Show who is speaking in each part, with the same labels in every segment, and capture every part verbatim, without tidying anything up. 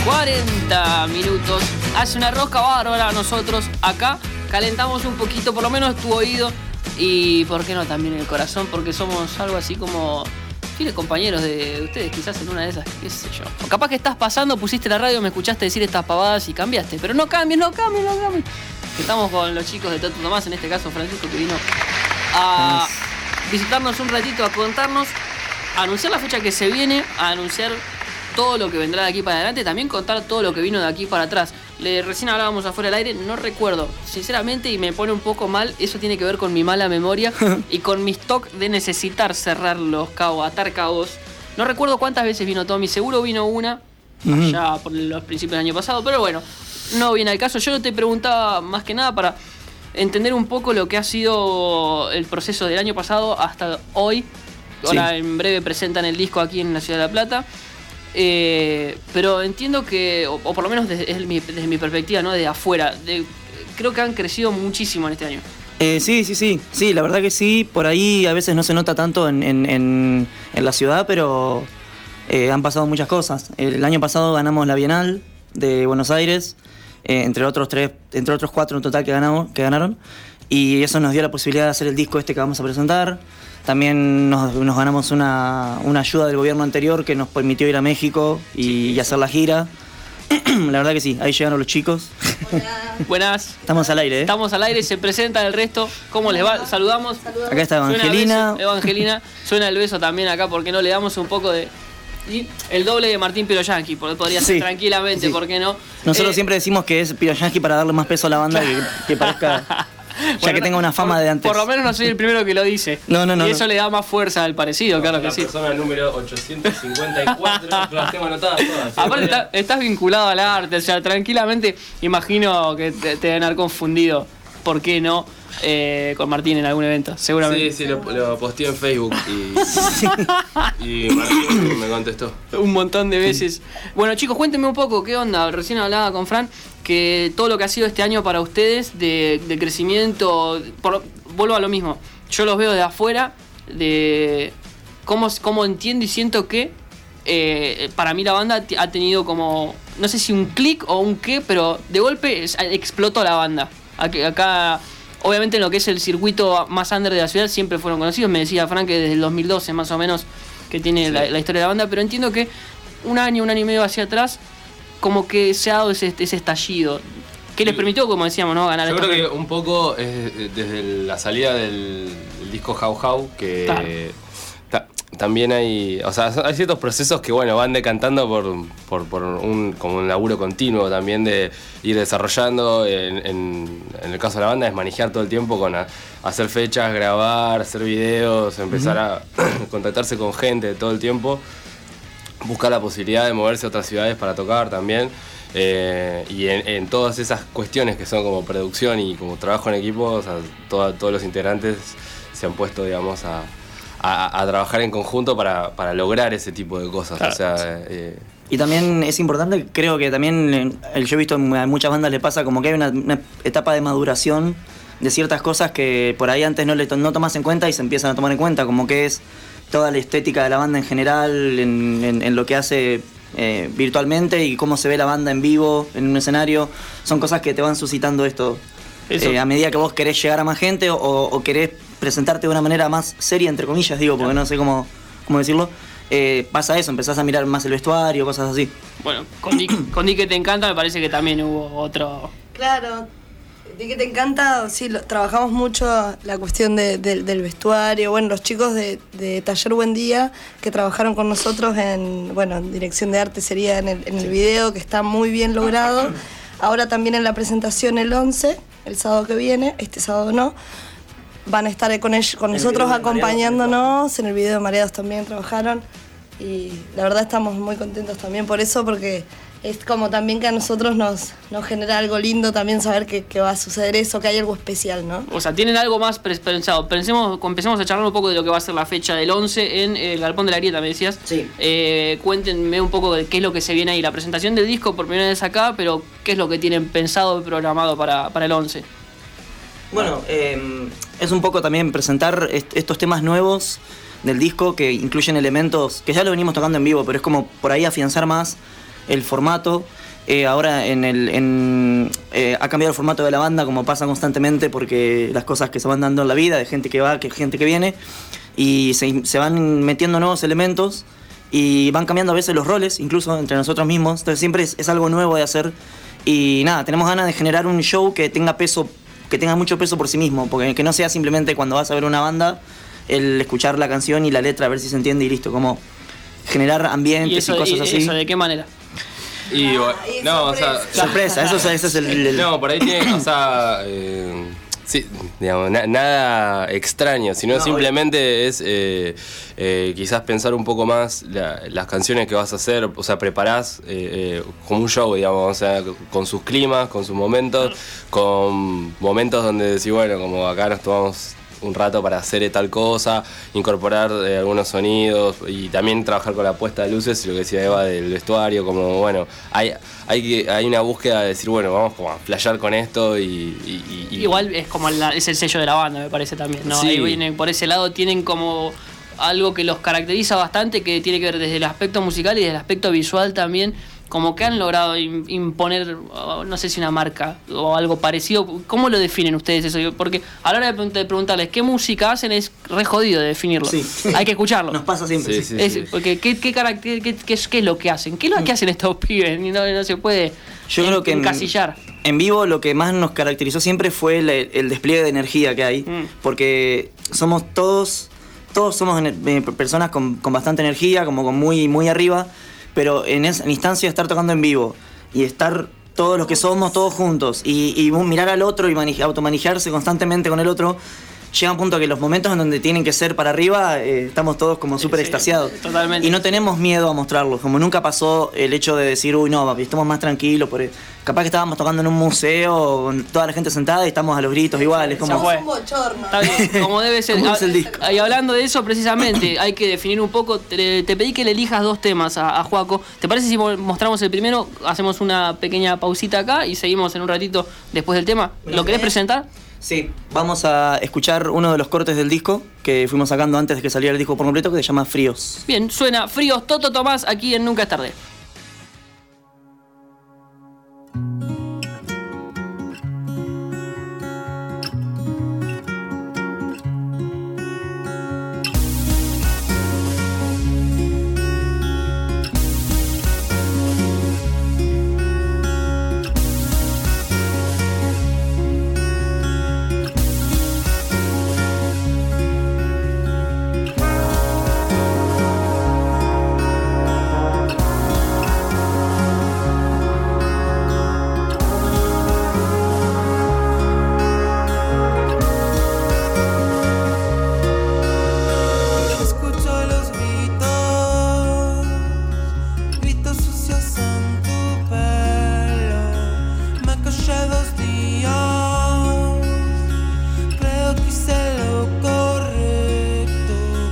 Speaker 1: cuarenta minutos. Hace una rosca bárbara. Nosotros acá calentamos un poquito, por lo menos tu oído. Y por qué no también el corazón, porque somos algo así como fieles compañeros de ustedes, quizás en una de esas, qué sé yo. O capaz que estás pasando, pusiste la radio, me escuchaste decir estas pavadas y cambiaste. Pero no cambies, no cambies, no cambies. Estamos con los chicos de Toto Tomás, en este caso Francisco, que vino a visitarnos un ratito, a contarnos, a anunciar la fecha que se viene, a anunciar todo lo que vendrá de aquí para adelante, también contar todo lo que vino de aquí para atrás. Le, recién hablábamos afuera del aire, no recuerdo, sinceramente, y me pone un poco mal, eso tiene que ver con mi mala memoria y con mi stock de necesitar cerrar los cabos, atar cabos. No recuerdo cuántas veces vino Tommy, seguro vino una, uh-huh. allá por los principios del año pasado, pero bueno, no viene al caso. Yo te preguntaba más que nada para entender un poco lo que ha sido el proceso del año pasado hasta hoy. Ahora sí. En breve presentan el disco aquí en la Ciudad de La Plata. Eh, pero entiendo que, o, o por lo menos desde, desde, mi, desde mi perspectiva, ¿no? De afuera, de, creo que han crecido muchísimo en este año.
Speaker 2: Eh, sí, sí, sí, sí, la verdad que sí. Por ahí a veces no se nota tanto en, en, en, en la ciudad, pero eh, han pasado muchas cosas. El año pasado ganamos la Bienal de Buenos Aires, eh, entre otros tres, entre otros cuatro en total que ganamos, que ganaron, y eso nos dio la posibilidad de hacer el disco este que vamos a presentar. También nos, nos ganamos una, una ayuda del gobierno anterior que nos permitió ir a México y, y hacer la gira. La verdad que sí, ahí llegaron los chicos.
Speaker 1: Hola. Buenas.
Speaker 2: Estamos al aire, ¿eh?
Speaker 1: Estamos al aire, se presenta el resto. ¿Cómo les va? Saludamos.
Speaker 2: Saludamos. Acá está Evangelina.
Speaker 1: Suena Evangelina, suena el beso también acá, porque no le damos un poco de... Y el doble de Martín Piroyanqui, podría ser sí, tranquilamente, sí. ¿Por qué no?
Speaker 2: Nosotros
Speaker 1: eh,
Speaker 2: siempre decimos que es Piroyanqui para darle más peso a la banda que, que parezca... Ya bueno, que tenga una fama
Speaker 1: por,
Speaker 2: de antes.
Speaker 1: Por lo menos no soy el primero que lo dice.
Speaker 2: No, no, no.
Speaker 1: Y eso no. le da más fuerza al parecido, no, claro que sí.
Speaker 3: La persona número ochocientos cincuenta y cuatro, las tengo anotadas todas. ¿Sí?
Speaker 1: Aparte está, estás vinculado al arte, o sea, tranquilamente imagino que te, te deben haber confundido. ¿Por qué no? Eh, con Martín en algún evento, seguramente.
Speaker 3: Sí, sí, lo, lo posteé en Facebook y, y Martín me contestó.
Speaker 1: Un montón de veces. Bueno, chicos, cuéntenme un poco, ¿qué onda? Recién hablaba con Fran que todo lo que ha sido este año para ustedes de, de crecimiento, por, vuelvo a lo mismo, yo los veo de afuera, de cómo, cómo entiendo y siento que eh, para mí la banda ha tenido como, no sé si un clic o un qué, pero de golpe explotó la banda. Acá, obviamente en lo que es el circuito más under de la ciudad siempre fueron conocidos, me decía Frank que desde el dos mil doce más o menos que tiene sí. la, la historia de la banda, pero entiendo que un año, un año y medio hacia atrás como que se ha dado ese, ese estallido que les permitió, como decíamos, ¿no? Ganar.
Speaker 3: Yo creo que un poco es desde la salida del, del disco How How que claro. ta, también hay, o sea, hay ciertos procesos que bueno van decantando por, por, por un como un laburo continuo también de ir desarrollando. En, en, en el caso de la banda es manejar todo el tiempo con a, hacer fechas, grabar, hacer videos, empezar uh-huh. a contactarse con gente todo el tiempo. Buscar la posibilidad de moverse a otras ciudades para tocar también. Eh, y en, en todas esas cuestiones que son como producción y como trabajo en equipo, o sea, todo, todos los integrantes se han puesto, digamos, a, a, a trabajar en conjunto para, para lograr ese tipo de cosas. Claro. O sea, eh,
Speaker 2: y también es importante, creo que también el, yo he visto a muchas bandas le pasa como que hay una, una etapa de maduración de ciertas cosas que por ahí antes no, le, no tomas en cuenta y se empiezan a tomar en cuenta, como que es toda la estética de la banda en general, en, en, en lo que hace eh, virtualmente y cómo se ve la banda en vivo, en un escenario. Son cosas que te van suscitando esto eh, a medida que vos querés llegar a más gente o, o querés presentarte de una manera más seria, entre comillas, digo, porque no sé cómo, cómo decirlo. Eh, pasa eso, empezás a mirar más el vestuario, cosas así.
Speaker 1: Bueno, con Dick, con Dick que te encanta, me parece que también hubo otro...
Speaker 4: Claro. ¿De qué te encanta? Sí, lo, trabajamos mucho la cuestión de, de, del vestuario. Bueno, los chicos de, de Taller Buen Día que trabajaron con nosotros en, bueno, en dirección de arte sería en el, en el video, que está muy bien logrado. Ahora también en la presentación el once, el sábado que viene, este sábado no, van a estar con, ellos, con nosotros acompañándonos. En el video de Mareados también trabajaron. Y la verdad estamos muy contentos también por eso, porque... es como también que a nosotros nos, nos genera algo lindo también saber que, que va a suceder eso, que hay algo especial, ¿no?
Speaker 1: O sea, tienen algo más pensado. Pensemos, empecemos a charlar un poco de lo que va a ser la fecha del once en el Galpón de la Grieta, me decías.
Speaker 2: Sí.
Speaker 1: Eh, cuéntenme un poco de qué es lo que se viene ahí. La presentación del disco por primera vez acá, pero qué es lo que tienen pensado y programado para, para el once.
Speaker 2: Bueno, eh, es un poco también presentar est- estos temas nuevos del disco que incluyen elementos que ya lo venimos tocando en vivo, pero es como por ahí afianzar más el formato. Eh, ahora en el, en, eh, ha cambiado el formato de la banda, como pasa constantemente, porque las cosas que se van dando en la vida, de gente que va, que gente que viene, y se, se van metiendo nuevos elementos y van cambiando a veces los roles, incluso entre nosotros mismos. Entonces siempre es, es algo nuevo de hacer. Y nada, tenemos ganas de generar un show que tenga peso, que tenga mucho peso por sí mismo, porque que no sea simplemente cuando vas a ver una banda, el escuchar la canción y la letra, a ver si se entiende y listo, como generar ambientes y, eso, y cosas
Speaker 1: y
Speaker 2: así.
Speaker 1: ¿Eso de qué manera?
Speaker 3: Y,
Speaker 4: Ah,
Speaker 3: y
Speaker 4: y
Speaker 3: no,
Speaker 4: sorpresa.
Speaker 3: o sea,
Speaker 2: Sorpresa, eso, es- eso es el, el-
Speaker 3: no, por ahí tiene, o sea, eh, sí, digamos, na- nada extraño, sino
Speaker 2: No,
Speaker 3: simplemente es eh, eh, quizás pensar un poco más la- las canciones que vas a hacer, o sea, preparás eh, eh, como un show, digamos, o sea, con sus climas, con sus momentos, con momentos donde decís, bueno, como acá nos tomamos un rato para hacer tal cosa, incorporar eh, algunos sonidos y también trabajar con la puesta de luces, lo que decía Eva del vestuario, como bueno, hay hay que hay una búsqueda de decir, bueno, vamos como a flashear con esto y, y- y-
Speaker 1: Igual es como la- es el sello de la banda, me parece también, ¿no?
Speaker 3: Sí.
Speaker 1: Ahí vienen, por ese lado tienen como algo que los caracteriza bastante, que tiene que ver desde el aspecto musical y desde el aspecto visual también, como que han logrado im- imponer, oh, no sé si una marca o algo parecido. ¿Cómo lo definen ustedes eso? Porque a la hora de, pregun- de preguntarles qué música hacen es re jodido de definirlo.
Speaker 2: Sí.
Speaker 1: Hay que escucharlo.
Speaker 2: Nos pasa siempre.
Speaker 3: Sí,
Speaker 2: sí.
Speaker 3: sí.
Speaker 1: Es- porque ¿qué, qué, carácter- qué, qué es, qué es lo que hacen? ¿Qué es lo que hacen estos pibes? Y no, no se puede
Speaker 2: Yo
Speaker 1: en-
Speaker 2: creo que en,
Speaker 1: encasillar.
Speaker 2: en vivo lo que más nos caracterizó siempre fue el, el despliegue de energía que hay,
Speaker 1: Mm.
Speaker 2: porque somos todos, todos somos ener- eh, personas con, con bastante energía, como con muy, muy arriba, pero en esa instancia de estar tocando en vivo y estar todos los que somos, todos juntos, y, y mirar al otro y mani- automanejarse constantemente con el otro, llega un punto que los momentos en donde tienen que ser para arriba, eh, estamos todos como súper
Speaker 1: Sí,
Speaker 2: extasiados.
Speaker 1: totalmente.
Speaker 2: Y no tenemos miedo a mostrarlos, como nunca pasó el hecho de decir, uy, no, papi, estamos más tranquilos. Por... Capaz que estábamos tocando en un museo con toda la gente sentada y estamos a los gritos igual. Es
Speaker 1: Ya
Speaker 2: como...
Speaker 1: fue.
Speaker 4: Es un bochorno.
Speaker 1: Está bien, como debe ser.
Speaker 2: ¿Cómo es el disco?
Speaker 1: Ah, y hablando de eso, precisamente, hay que definir un poco. Te, te pedí que le elijas dos temas a, a Joaco. ¿Te parece si mo- mostramos el primero? Hacemos una pequeña pausita acá y seguimos en un ratito después del tema. ¿Lo querés presentar?
Speaker 2: Sí, vamos a escuchar uno de los cortes del disco que fuimos sacando antes de que saliera el disco por completo, que se llama Fríos.
Speaker 1: Bien, suena Fríos Toto Tomás aquí en Nunca es Tarde.
Speaker 5: Escucho los gritos, gritos sucios en tu pelo. Me callé dos días, creo que hice lo correcto.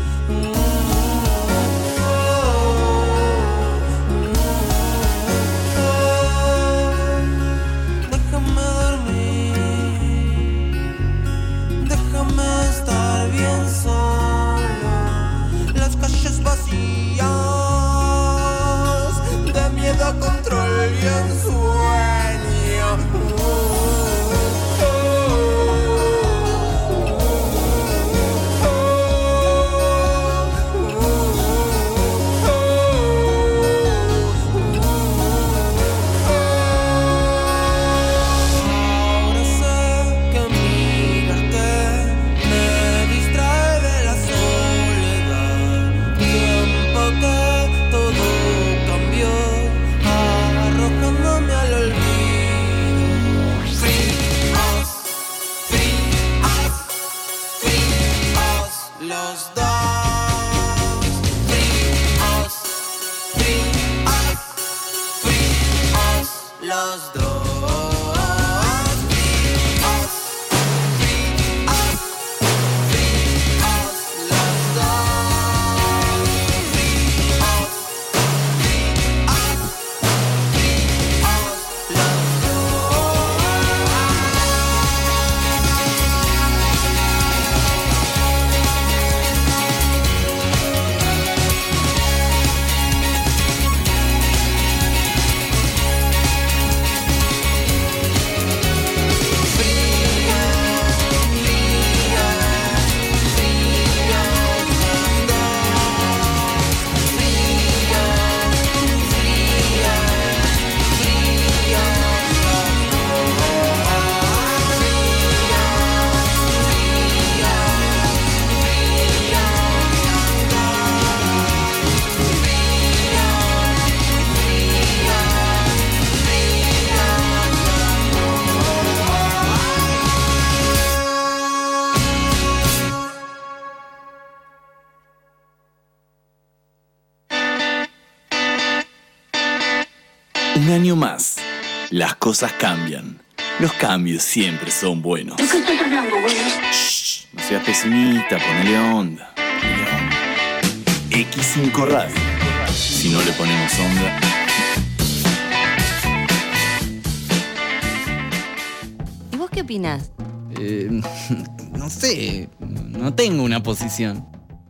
Speaker 5: Déjame dormir, déjame estar bien solo. Las calles vacías, de miedo, control y ensueño. Ahora sé que mirarte me distrae de la soledad. Tiempo que todo cambió, arrojándome al olvido. Fríos, fríos, fríos los dos. Fríos, fríos, fríos los dos. Fríos, fríos, fríos los dos. Fríos, fríos, fríos los dos.
Speaker 6: Un año más. Las cosas cambian. Los cambios siempre son buenos. Shh, no seas pesimista, ponele onda. Ponele onda. equis cinco Radio. Si no le ponemos onda.
Speaker 7: ¿Y vos qué opinás?
Speaker 8: Eh, no sé, no tengo una posición.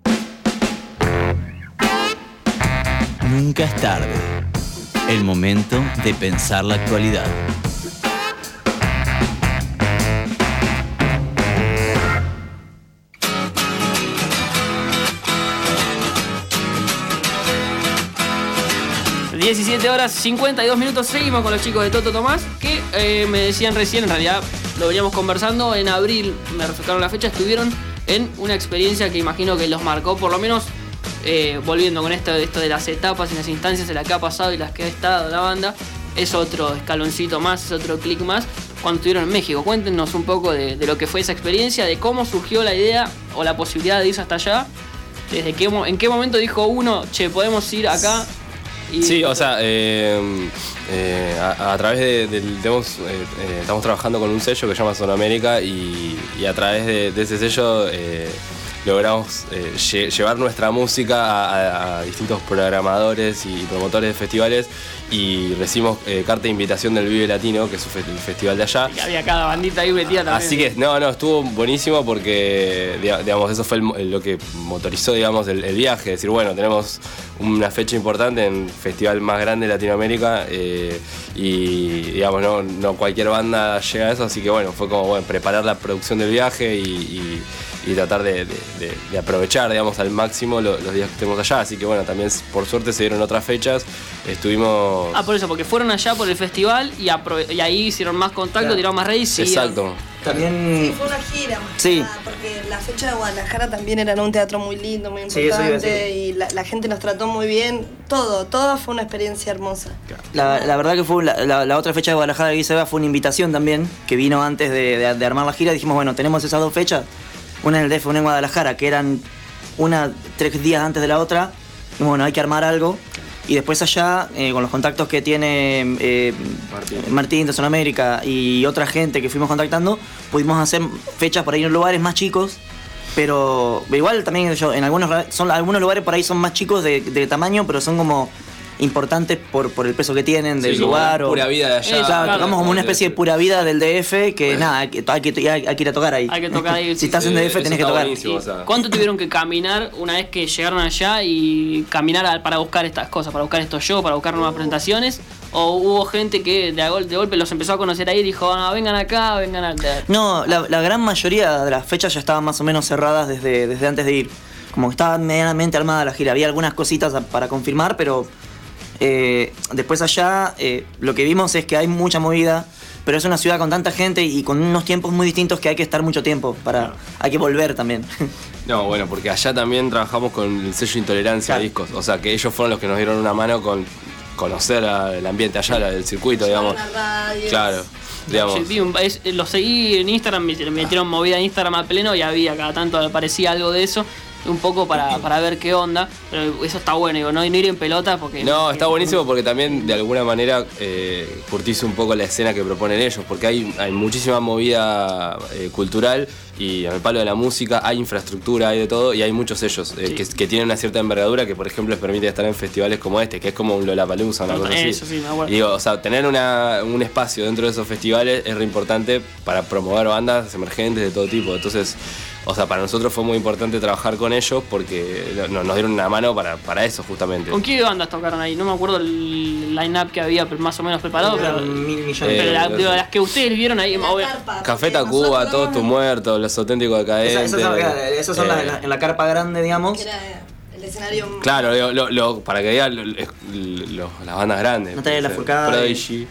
Speaker 6: Nunca es tarde. El momento de pensar la actualidad.
Speaker 1: diecisiete horas cincuenta y dos minutos, seguimos con los chicos de Toto Tomás, que eh, me decían recién, en realidad lo veníamos conversando, en abril, me refrescaron la fecha, estuvieron en una experiencia que imagino que los marcó, por lo menos eh, volviendo con esto, esto de las etapas y las instancias en las que ha pasado y las que ha estado la banda, es otro escaloncito más, es otro clic más, cuando estuvieron en México. Cuéntenos un poco de, de lo que fue esa experiencia, de cómo surgió la idea o la posibilidad de irse hasta allá, desde qué, en qué momento dijo uno, che, podemos ir acá. Y
Speaker 3: sí, o sea, eh, eh, a, a través de, de, de tenemos, eh, eh, estamos trabajando con un sello que se llama Sonamérica y, y a través de, de ese sello eh, logramos eh, lle, llevar nuestra música a, a, a distintos programadores y promotores de festivales y recibimos eh, carta de invitación del Vive Latino, que es el festival de allá.
Speaker 1: Y había cada bandita ahí metida también.
Speaker 3: Así que, no, no, estuvo buenísimo porque, digamos, eso fue el, lo que motorizó, digamos, el, el viaje. Decir, bueno, tenemos una fecha importante en el festival más grande de Latinoamérica eh, y, digamos, no, no cualquier banda llega a eso. Así que, bueno, fue como, bueno, preparar la producción del viaje y, y, y tratar de, de, de, de aprovechar, digamos, al máximo los, los días que estemos allá. Así que, bueno, también, por suerte, se dieron otras fechas. Estuvimos...
Speaker 1: Ah, por eso, porque fueron allá por el festival y, y ahí hicieron más contacto, claro. Tiraron más redes y
Speaker 3: exacto.
Speaker 2: También...
Speaker 4: Sí, fue una gira más
Speaker 2: sí.
Speaker 4: nada, porque la fecha de Guadalajara también era en un teatro muy lindo, muy importante, sí, y la, la gente nos trató muy bien, todo, todo fue una experiencia hermosa.
Speaker 2: La, la verdad que fue la, la, la otra fecha de Guadalajara que hice fue una invitación también, que vino antes de, de, de armar la gira. Dijimos, bueno, tenemos esas dos fechas, una en el D F, una en Guadalajara, que eran una tres días antes de la otra, y bueno, hay que armar algo. Y después allá, eh, con los contactos que tiene eh, Martín. Martín de Sonamérica y otra gente que fuimos contactando, pudimos hacer fechas por ahí en lugares más chicos, pero igual también yo, en algunos, son, algunos lugares por ahí son más chicos de, de tamaño, pero son como importantes por, por el peso que tienen del
Speaker 3: sí,
Speaker 2: lugar. O
Speaker 3: pura vida de allá.
Speaker 2: Exacto, claro, tocamos como una especie de pura vida del D F, que bueno. nada, hay que, hay, que, hay que ir a tocar ahí.
Speaker 1: Hay que tocar ahí.
Speaker 2: Si estás en D F tenés que tocar.
Speaker 3: O sea.
Speaker 1: ¿Cuánto tuvieron que caminar una vez que llegaron allá y caminar a, para buscar estas cosas, para buscar estos shows, para buscar nuevas presentaciones? ¿O hubo gente que de, gol, de golpe los empezó a conocer ahí y dijo, no, vengan acá, vengan acá?
Speaker 2: No, la, la gran mayoría de las fechas ya estaban más o menos cerradas desde, desde antes de ir. Como que estaba medianamente armada la gira. Había algunas cositas para confirmar, pero... Eh, después allá eh, lo que vimos es que hay mucha movida, pero es una ciudad con tanta gente y con unos tiempos muy distintos que hay que estar mucho tiempo para, claro. Hay que volver también.
Speaker 3: No, bueno, porque allá también trabajamos con el sello Intolerancia, claro. Discos, o sea que ellos fueron los que nos dieron una mano con conocer el ambiente allá, el circuito, digamos. Claro. Digamos.
Speaker 1: Es, lo seguí en Instagram, me metieron movida en Instagram a pleno y había cada tanto aparecía algo de eso. Un poco para, para ver qué onda, pero eso está bueno, digo, no, no ir en pelota porque...
Speaker 3: No, está buenísimo porque también de alguna manera eh, curtís un poco la escena que proponen ellos, porque hay, hay muchísima movida eh, cultural y en el palo de la música hay infraestructura, hay de todo y hay muchos sellos eh, sí. que, que tienen una cierta envergadura que por ejemplo les permite estar en festivales como este, que es como un Lollapalooza, una cosa
Speaker 1: eso,
Speaker 3: así.
Speaker 1: Sí, me acuerdo.
Speaker 3: Y digo, o sea, tener una, un espacio dentro de esos festivales es re importante para promover bandas emergentes de todo tipo, entonces... O sea, para nosotros fue muy importante trabajar con ellos porque nos dieron una mano para, para eso justamente.
Speaker 1: ¿Con qué bandas tocaron ahí? No me acuerdo el line-up que había más o menos preparado, pero,
Speaker 2: mil millones
Speaker 1: pero
Speaker 2: eh,
Speaker 1: la, de las que ustedes vieron ahí...
Speaker 4: Carpa,
Speaker 3: Café Tacuba, Todos Tus Muertos, Los Auténticos Decadentes.
Speaker 2: Esas son, esas son eh, las en la, en la carpa grande, digamos.
Speaker 4: Que era el escenario...
Speaker 3: Claro, lo, lo, lo, para que vean lo, lo, las bandas grandes.
Speaker 2: Natalia Lafourcade.
Speaker 3: Prodigy.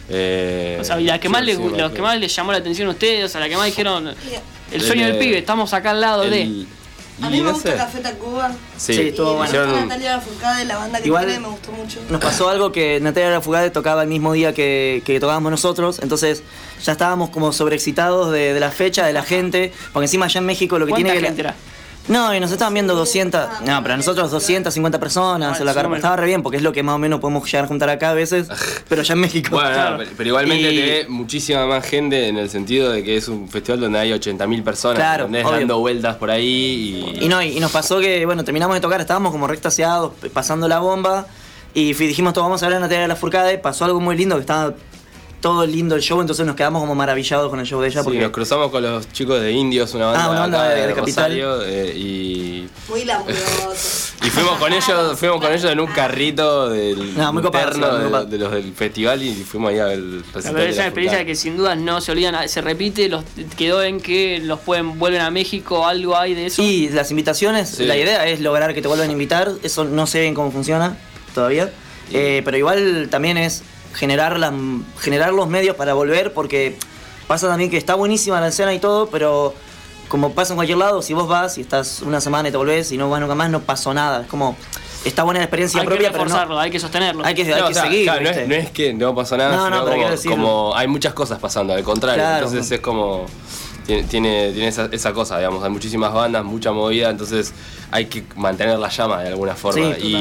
Speaker 3: Eh,
Speaker 1: o sea, y la que más les, los que más les llamó la atención a ustedes, o sea, la que más dijeron... El sueño el, del pibe, estamos acá al lado el, de...
Speaker 4: A mí me gusta no Café Tacuba.
Speaker 3: Sí,
Speaker 2: sí estuvo bueno.
Speaker 4: Hicieron... Natalia Lafourcade, la banda que
Speaker 2: igual
Speaker 4: tiene, me gustó mucho.
Speaker 2: Nos pasó algo que Natalia Lafourcade tocaba el mismo día que, que tocábamos nosotros, entonces ya estábamos como sobreexcitados de, de la fecha, de la gente, porque encima allá en México lo que tiene que...
Speaker 1: gente era?
Speaker 2: No, y nos estaban viendo doscientas, no, pero nosotros doscientas cincuenta personas en la carpa. Estaba re bien, porque es lo que más o menos podemos llegar a juntar acá a veces, pero allá en México.
Speaker 3: Bueno, no, pero, pero igualmente
Speaker 2: Y-
Speaker 3: te ve muchísima más gente en el sentido de que es un festival donde hay ochenta mil personas,
Speaker 2: Claro,
Speaker 3: donde
Speaker 2: obvio.
Speaker 3: dando vueltas por ahí y...
Speaker 2: Y no, y, y nos pasó que, bueno, terminamos de tocar, estábamos como re extasiados, p- pasando la bomba, y fui- dijimos, todo, vamos a ver en la teoría de la Furcade. Pasó algo muy lindo, que estaba todo lindo el show, entonces nos quedamos como maravillados con el show de ella.
Speaker 3: Sí,
Speaker 2: Porque
Speaker 3: nos cruzamos con los chicos de Indios, una banda,
Speaker 2: Ah, una banda
Speaker 3: acá
Speaker 2: de- de Capital.
Speaker 3: Rosario, eh, y,
Speaker 4: Muy laburoso.
Speaker 3: y fuimos con ellos, fuimos con ellos en un carrito del
Speaker 2: No, muy copado,
Speaker 3: interno
Speaker 2: muy
Speaker 3: de,
Speaker 2: copado.
Speaker 3: de los del festival y fuimos ahí al recital.
Speaker 1: Pero
Speaker 3: de
Speaker 1: es
Speaker 3: la
Speaker 1: una experiencia
Speaker 3: Furcade.
Speaker 1: que sin duda no se olvidan, se repite, los quedó en que los pueden vuelven a México, algo hay de eso.
Speaker 2: Y las invitaciones,
Speaker 3: Sí.
Speaker 2: la idea es lograr que te vuelvan a invitar. Eso no sé bien cómo funciona todavía. Eh, pero igual también es generar, la, generar los medios para volver, porque pasa también que está buenísima la escena y todo, pero como pasa en cualquier lado, si vos vas y estás una semana y te volvés y no vas nunca más, no pasó nada. Es como, está buena la experiencia
Speaker 1: hay
Speaker 2: propia,
Speaker 1: que
Speaker 2: pero
Speaker 1: reforzarlo,
Speaker 2: no,
Speaker 1: hay que sostenerlo.
Speaker 2: hay que, hay
Speaker 3: No,
Speaker 2: que
Speaker 3: o sea,
Speaker 2: seguir.
Speaker 3: claro, no,
Speaker 2: ¿viste?
Speaker 3: es, no es que no pasó nada,
Speaker 2: No, no,
Speaker 3: sino
Speaker 2: pero quiero
Speaker 3: como,
Speaker 2: decirlo.
Speaker 3: como hay muchas cosas pasando, al contrario.
Speaker 2: Claro.
Speaker 3: Entonces es como. Tiene, tiene, tiene esa, esa cosa, digamos, hay muchísimas bandas, mucha movida, entonces hay que mantener la llama de alguna forma.
Speaker 2: Sí,
Speaker 3: y,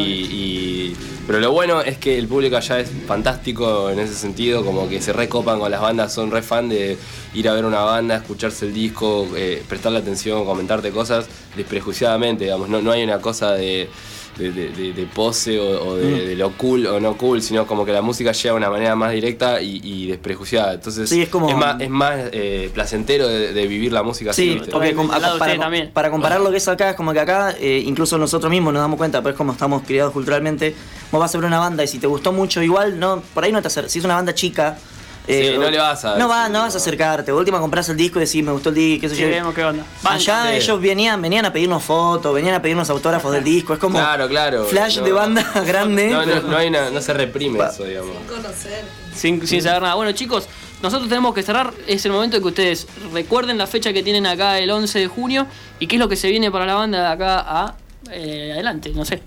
Speaker 3: y- pero lo bueno es que el público allá es fantástico en ese sentido, como que se recopan con las bandas, son re fan de ir a ver una banda, escucharse el disco, eh, prestarle atención, comentarte cosas desprejuiciadamente, digamos, no, no hay una cosa de... De, de- de- de pose o, o de,
Speaker 2: Mm.
Speaker 3: de lo cool o no cool, sino como que la música llega de una manera más directa y, y desprejuiciada. Entonces
Speaker 2: Sí, es como-
Speaker 3: más, es más eh, placentero de, de vivir la música así,
Speaker 2: Sí,
Speaker 3: ¿viste?
Speaker 2: porque com-
Speaker 1: Del lado de
Speaker 2: para,
Speaker 1: ustedes también.
Speaker 2: para comparar lo que es acá, es como que acá, eh, incluso nosotros mismos nos damos cuenta, pero es como estamos criados culturalmente, vos vas a ver una banda y si te gustó mucho, igual, no por ahí no te acercas. Si es una banda chica, eh,
Speaker 3: Sí, no le vas a
Speaker 2: No, va,
Speaker 3: decir,
Speaker 2: no vas a
Speaker 3: no.
Speaker 2: acercarte. De última compras el disco y decís, me gustó el disco, qué sé
Speaker 1: Sí,
Speaker 2: yo.
Speaker 1: vemos qué onda. Banca.
Speaker 2: Allá
Speaker 3: Sí.
Speaker 2: ellos venían, venían a pedirnos fotos, venían a pedirnos autógrafos del disco. Es como
Speaker 3: Claro, claro.
Speaker 2: flash
Speaker 3: No.
Speaker 2: de banda grande.
Speaker 3: No, no,
Speaker 2: pero-
Speaker 3: no hay una- no se reprime
Speaker 2: Pa-
Speaker 3: eso, digamos.
Speaker 4: Conocer.
Speaker 1: Sin, sin saber nada. Bueno, chicos, nosotros tenemos que cerrar. Es el momento de que ustedes recuerden la fecha que tienen acá el once de junio y qué es lo que se viene para la banda de acá a eh, adelante, no sé.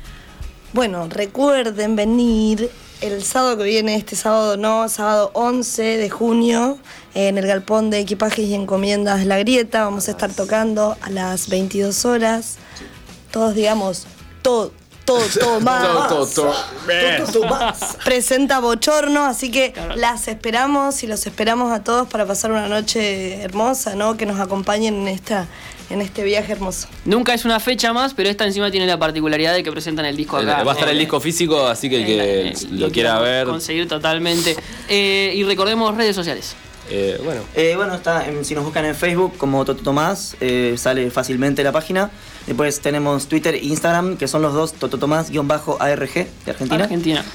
Speaker 4: Bueno, recuerden venir el sábado que viene, este sábado no, sábado once de junio, en el galpón de equipajes y encomiendas La Grieta. Vamos a estar tocando a las veintidós horas. Todos digamos, todo, todo, todo más.
Speaker 3: Todo, todo, todo.
Speaker 4: Todo, todo más. Presenta Bochorno, así que las esperamos y los esperamos a todos para pasar una noche hermosa, ¿no? Que nos acompañen en esta, en este viaje hermoso.
Speaker 1: Nunca es una fecha más, pero esta encima tiene la particularidad de que presentan el disco acá.
Speaker 3: Va a estar el
Speaker 1: Eh,
Speaker 3: disco físico, así que el que
Speaker 1: eh,
Speaker 3: lo quiera ver.
Speaker 1: Conseguir totalmente. Eh, y recordemos redes sociales.
Speaker 3: eh, bueno,
Speaker 2: Eh, bueno, está en- si nos buscan en Facebook como Toto Tomás, eh, sale fácilmente la página. Después tenemos Twitter e Instagram, que son los dos, Toto Tomás-A R G de Argentina.
Speaker 1: Argentina.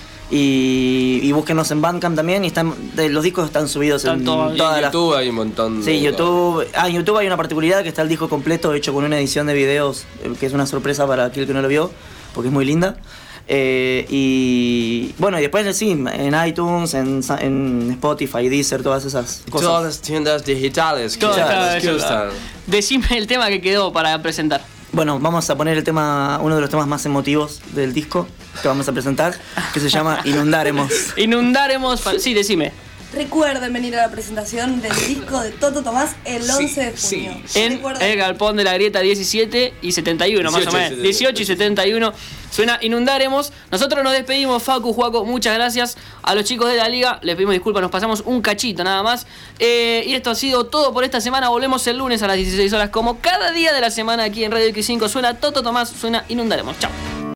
Speaker 2: Y, y búsquenos en Bandcamp también. Y están, de- los discos están subidos
Speaker 1: Están
Speaker 2: en
Speaker 1: todos-
Speaker 3: y
Speaker 2: todas
Speaker 3: en
Speaker 2: las.
Speaker 3: YouTube hay un montón
Speaker 2: Sí,
Speaker 3: de...
Speaker 2: YouTube. Ah, en YouTube hay una particularidad que está el disco completo hecho con una edición de videos, eh, que es una sorpresa para aquel que no lo vio, porque es muy linda. Eh, y bueno, y después sí, en iTunes, en, Sa- en Spotify, Deezer, todas esas
Speaker 3: Todas
Speaker 2: cosas.
Speaker 3: las tiendas digitales que,
Speaker 1: Todo,
Speaker 2: Claro,
Speaker 1: claro,
Speaker 3: que
Speaker 1: eso.
Speaker 3: están.
Speaker 1: Decime el tema que quedó para presentar.
Speaker 2: Bueno, vamos a poner el tema, uno de los temas más emotivos del disco que vamos a presentar, que se llama Inundaremos.
Speaker 1: Inundaremos. pa- Sí, decime.
Speaker 4: Recuerden venir a la presentación del disco de Toto Tomás el once de junio.
Speaker 1: En
Speaker 4: Recuerden.
Speaker 1: el galpón de la Grieta diecisiete y setenta y uno, más o
Speaker 3: dieciocho y
Speaker 1: menos.
Speaker 3: setenta y uno.
Speaker 1: dieciocho y setenta y uno. Suena Inundaremos. Nosotros nos despedimos, Facu, Juaco. Muchas gracias a los chicos de la liga. Les pedimos disculpas, nos pasamos un cachito nada más. Eh, y esto ha sido todo por esta semana. Volvemos el lunes a las dieciséis horas, como cada día de la semana aquí en Radio X cinco. Suena Toto Tomás, suena Inundaremos. Chao.